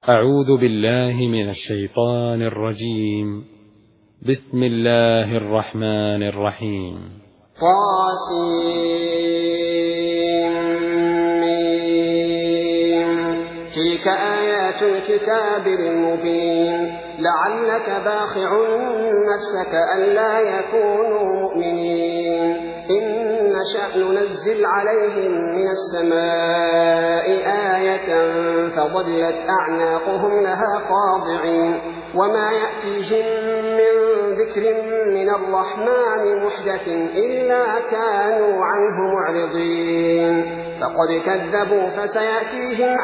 أعوذ بالله من الشيطان الرجيم. بسم الله الرحمن الرحيم. تلك آيات الكتاب المبين لعلك باخع نفسك ألا يكونوا مؤمنين إن نشأ ننزل عليهم من السماء آية فظلت أعناقهم لها خاضعين وما يأتيهم من ذكر من الرحمن محدث إلا كانوا عنه معرضين فقد كذبوا فسيأتيهم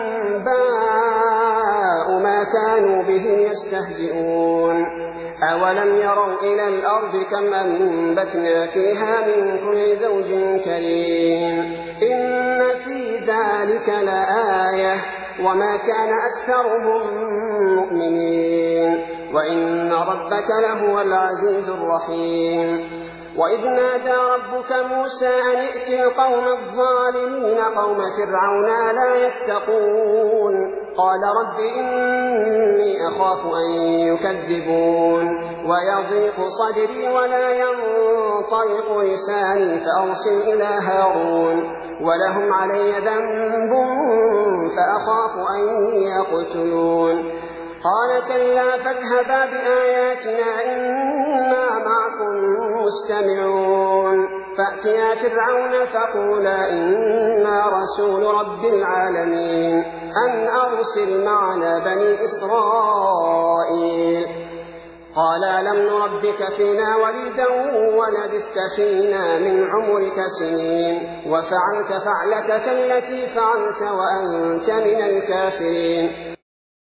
أنباء ما كانوا به يستهزئون أولم يروا إلى الأرض كم أنبتنا فيها من كل زوج كريم إن في ذلك لآية وما كان أكثرهم مؤمنين وإن ربك لهو العزيز الرحيم وإذ نادى ربك موسى أن ائت القوم الظالمين قوم فرعون لا يتقون قال رب إني أخاف أن يكذبون ويضيق صدري ولا ينطلق لساني فأرسل إلى هارون ولهم علي ذنب فأخاف أن يقتلون قال كلا فاذهبا بآياتنا إنا معكم مستمعون فأتيا فرعون فقولا إنا رسول رب العالمين أن أرسل معنا بني إسرائيل قال لم نربك فينا وليدا ولبثت فينا من عمرك سنين وفعلت فعلتك التي فعلت وأنت من الكافرين